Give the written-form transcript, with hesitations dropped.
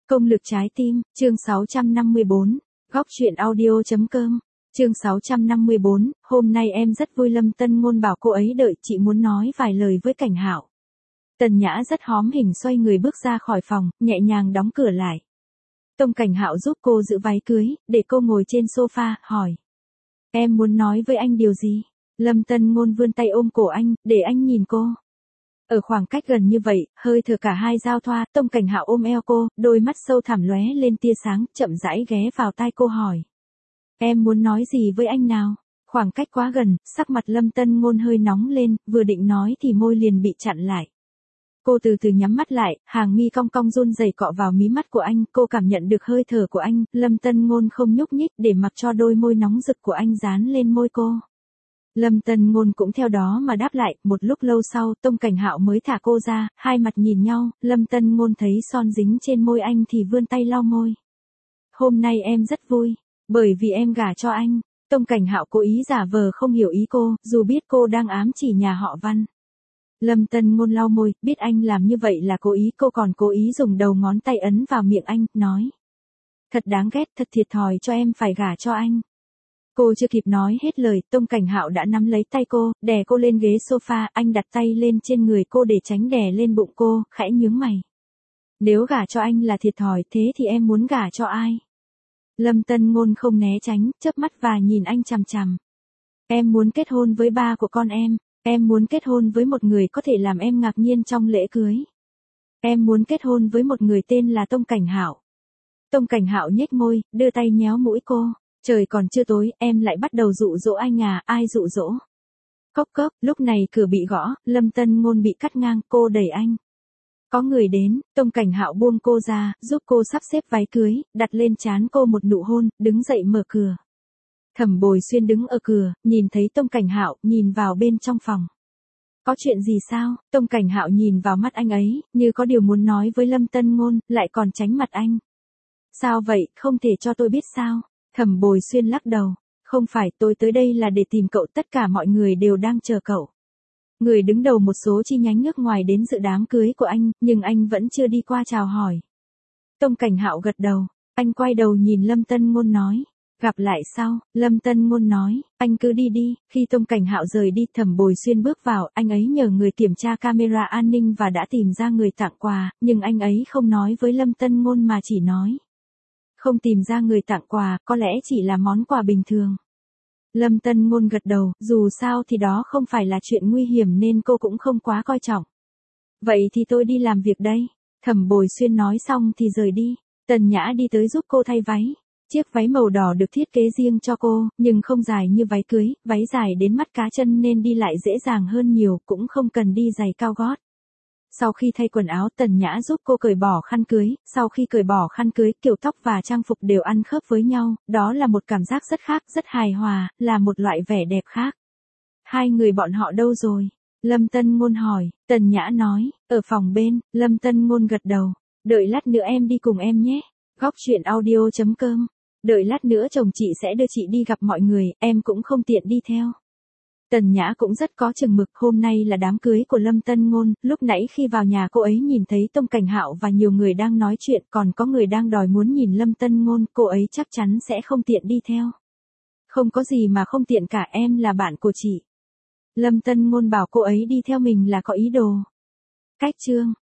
Công lực trái tim, chương 654, góc truyện audio.com, chương 654, hôm nay em rất vui. Lâm Tân Ngôn bảo cô ấy đợi, chị muốn nói vài lời với Cảnh Hạo. Tần Nhã rất hóm hình xoay người bước ra khỏi phòng, nhẹ nhàng đóng cửa lại. Tông Cảnh Hạo giúp cô giữ váy cưới, để cô ngồi trên sofa, hỏi. Em muốn nói với anh điều gì? Lâm Tân Ngôn vươn tay ôm cổ anh, để anh nhìn cô. Ở khoảng cách gần như vậy, hơi thở cả hai giao thoa, Tông Cảnh Hạo ôm eo cô, đôi mắt sâu thẳm lóe lên tia sáng, chậm rãi ghé vào tai cô hỏi. Em muốn nói gì với anh nào? Khoảng cách quá gần, sắc mặt Lâm Tân Ngôn hơi nóng lên, vừa định nói thì môi liền bị chặn lại. Cô từ từ nhắm mắt lại, hàng mi cong cong run rẩy cọ vào mí mắt của anh, cô cảm nhận được hơi thở của anh, Lâm Tân Ngôn không nhúc nhích để mặc cho đôi môi nóng rực của anh dán lên môi cô. Lâm Tân Ngôn cũng theo đó mà đáp lại, một lúc lâu sau, Tông Cảnh Hạo mới thả cô ra, hai mặt nhìn nhau, Lâm Tân Ngôn thấy son dính trên môi anh thì vươn tay lau môi. Hôm nay em rất vui, bởi vì em gả cho anh. Tông Cảnh Hạo cố ý giả vờ không hiểu ý cô, dù biết cô đang ám chỉ nhà họ Văn. Lâm Tân Ngôn lau môi, biết anh làm như vậy là cố ý, cô còn cố ý dùng đầu ngón tay ấn vào miệng anh, nói. Thật đáng ghét, thật thiệt thòi cho em phải gả cho anh. Cô chưa kịp nói hết lời, Tông Cảnh Hạo đã nắm lấy tay cô, đè cô lên ghế sofa, anh đặt tay lên trên người cô để tránh đè lên bụng cô, khẽ nhướng mày. Nếu gả cho anh là thiệt thòi, thế thì em muốn gả cho ai? Lâm Tân Ngôn không né tránh, chớp mắt và nhìn anh chằm chằm. Em muốn kết hôn với ba của con em muốn kết hôn với một người có thể làm em ngạc nhiên trong lễ cưới. Em muốn kết hôn với một người tên là Tông Cảnh Hạo. Tông Cảnh Hạo nhếch môi, đưa tay nhéo mũi cô. Trời còn chưa tối, em lại bắt đầu dụ dỗ anh à, ai dụ dỗ? Cốc cốc, lúc này cửa bị gõ, Lâm Tân Ngôn bị cắt ngang, cô đẩy anh. Có người đến, Tông Cảnh Hạo buông cô ra, giúp cô sắp xếp váy cưới, đặt lên trán cô một nụ hôn, đứng dậy mở cửa. Thẩm Bồi Xuyên đứng ở cửa, nhìn thấy Tông Cảnh Hạo, nhìn vào bên trong phòng. Có chuyện gì sao? Tông Cảnh Hạo nhìn vào mắt anh ấy, như có điều muốn nói với Lâm Tân Ngôn, lại còn tránh mặt anh. Sao vậy, không thể cho tôi biết sao? Thẩm Bồi Xuyên lắc đầu. Không phải, tôi tới đây là để tìm cậu, tất cả mọi người đều đang chờ cậu. Người đứng đầu một số chi nhánh nước ngoài đến dự đám cưới của anh, nhưng anh vẫn chưa đi qua chào hỏi. Tông Cảnh Hạo gật đầu, anh quay đầu nhìn Lâm Tân Ngôn nói. Gặp lại sau, Lâm Tân Ngôn nói, anh cứ đi đi. Khi Tông Cảnh Hạo rời đi, Thẩm Bồi Xuyên bước vào, anh ấy nhờ người kiểm tra camera an ninh và đã tìm ra người tặng quà, nhưng anh ấy không nói với Lâm Tân Ngôn mà chỉ nói. Không tìm ra người tặng quà, có lẽ chỉ là món quà bình thường. Lâm Tân Ngôn gật đầu, dù sao thì đó không phải là chuyện nguy hiểm nên cô cũng không quá coi trọng. Vậy thì tôi đi làm việc đây. Thẩm Bồi Xuyên nói xong thì rời đi. Tần Nhã đi tới giúp cô thay váy. Chiếc váy màu đỏ được thiết kế riêng cho cô, nhưng không dài như váy cưới, váy dài đến mắt cá chân nên đi lại dễ dàng hơn nhiều, cũng không cần đi giày cao gót. Sau khi thay quần áo, Tần Nhã giúp cô cởi bỏ khăn cưới, sau khi cởi bỏ khăn cưới, kiểu tóc và trang phục đều ăn khớp với nhau, đó là một cảm giác rất khác, rất hài hòa, là một loại vẻ đẹp khác. Hai người bọn họ đâu rồi? Lâm Tân Ngôn hỏi, Tần Nhã nói, ở phòng bên. Lâm Tân Ngôn gật đầu, đợi lát nữa em đi cùng em nhé. Góc truyện audio.com, đợi lát nữa chồng chị sẽ đưa chị đi gặp mọi người, em cũng không tiện đi theo. Tần Nhã cũng rất có chừng mực, hôm nay là đám cưới của Lâm Tân Ngôn, lúc nãy khi vào nhà cô ấy nhìn thấy Tông Cảnh Hạo và nhiều người đang nói chuyện, còn có người đang đòi muốn nhìn Lâm Tân Ngôn, cô ấy chắc chắn sẽ không tiện đi theo. Không có gì mà không tiện cả, em là bạn của chị. Lâm Tân Ngôn bảo cô ấy đi theo mình là có ý đồ. Cách chương